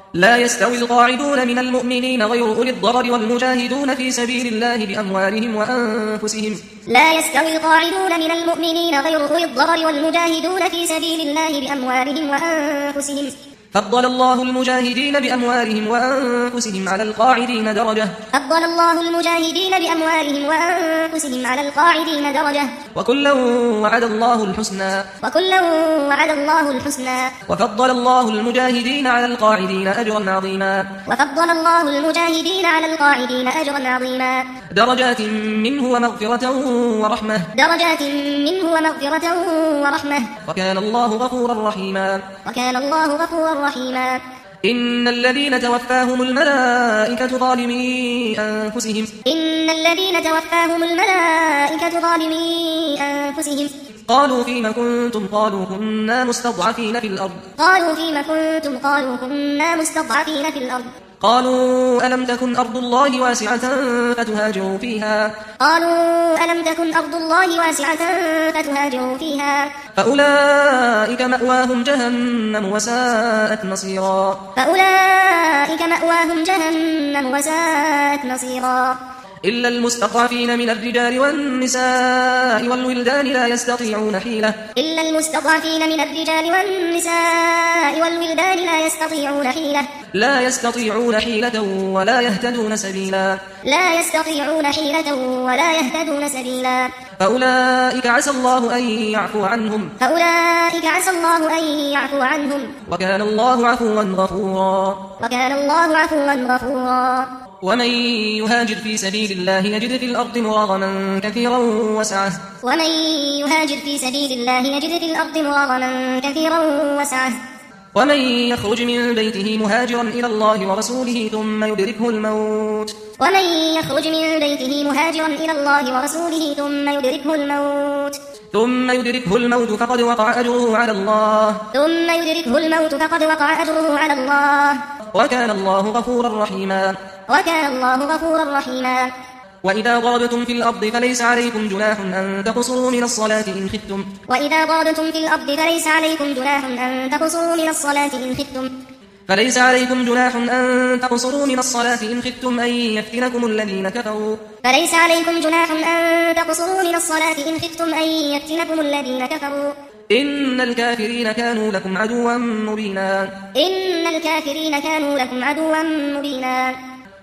لا يستوي القاعدون من المؤمنين غير أولي الضرر والمجاهدون في سبيل الله بأموالهم وأنفسهم. لا يستوي القاعدون من المؤمنين غير أولي الضرر والمجاهدون في سبيل الله بأموالهم وأنفسهم. فضل الله المجاهدين بأموالهم وأنفسهم على القاعدين درجة. فضل الله المجاهدين بأموالهم وأنفسهم على القاعدين درجة. وكلا وعد الله الحسنى. وكلا وعد الله الحسنى. وفضل الله المجاهدين على القاعدين أجرا عظيما. وفضل الله المجاهدين على القاعدين أجرا عظيما. درجات منه ومغفرة ورحمة. درجات منه ومغفرة ورحمة. وكان الله غفورا رحيما. وكان الله غفورا رحيما. إن الذين توفاهم الملائكة ظالمي أنفسهم. إن الذين توفاهم الملائكة ظالمي أنفسهم. قالوا فيما كنتم قالوا كنا مستضعفين في الأرض. قالوا فيما كنتم قالوا كنا مستضعفين في الأرض. قالوا ألم تكن أرض الله واسعة فتهاجروا فيها. قالوا ألم تكن أرض الله واسعة فتهاجروا فيها. فأولئك مأواهم جهنم وساءت مصيرا. فأولئك مأواهم جهنم وساءت مصيرا. إلا المستضعفين من الرجال والنساء والولدان لا يستطيعون حيلة. إلا المستضعفين من الرجال والنساء والولدان لا يستطيعون حيلة. لا يستطيعون حيلة ولا يهتدون سبيلا. لا يستطيعون حيلة ولا يهتدون سبيلا. فأولئك عسى الله أن يعفو عنهم. فأولئك عسى الله أن يعفو عنهم. وكان الله عفوا غفورا. وكان الله عفوا غفورا. ومن يهاجر في سبيل الله يجد في الأرض مراغما كثيرا وسعة. ومن يهاجر في سبيل الله يجد في الأرض مراغما كثيرا وسعة. ومن يخرج من بيته مهاجرا إلى الله ورسوله ثم يدركه الموت. ومن يخرج من بيته مهاجرا إلى الله ورسوله ثم يدركه الموت فقد وقع أجره على الله. ثم يدركه الموت فقد وقع أجره على الله. وكان الله غفورا رحيما. وكان الله غفورا رحيما. وإذا ضربتم في الأرض فليس عليكم جناح أن تقصروا من الصلاة إن خفتم. وإذا ضربتم في الأرض فليس عليكم جناح أن تقصروا من الصلاة إن خفتم. فليس عليكم جناح أن تقصروا من الصلاة إن خفتم أن يفتنكم الذين كفروا. فليس عليكم جناح أن تقصروا من الصلاة إن خفتم أن يفتنكم الذين كفروا. إن الكافرين كانوا لكم عدوا مبينا. إن الكافرين كانوا لكم عدوا مبينا.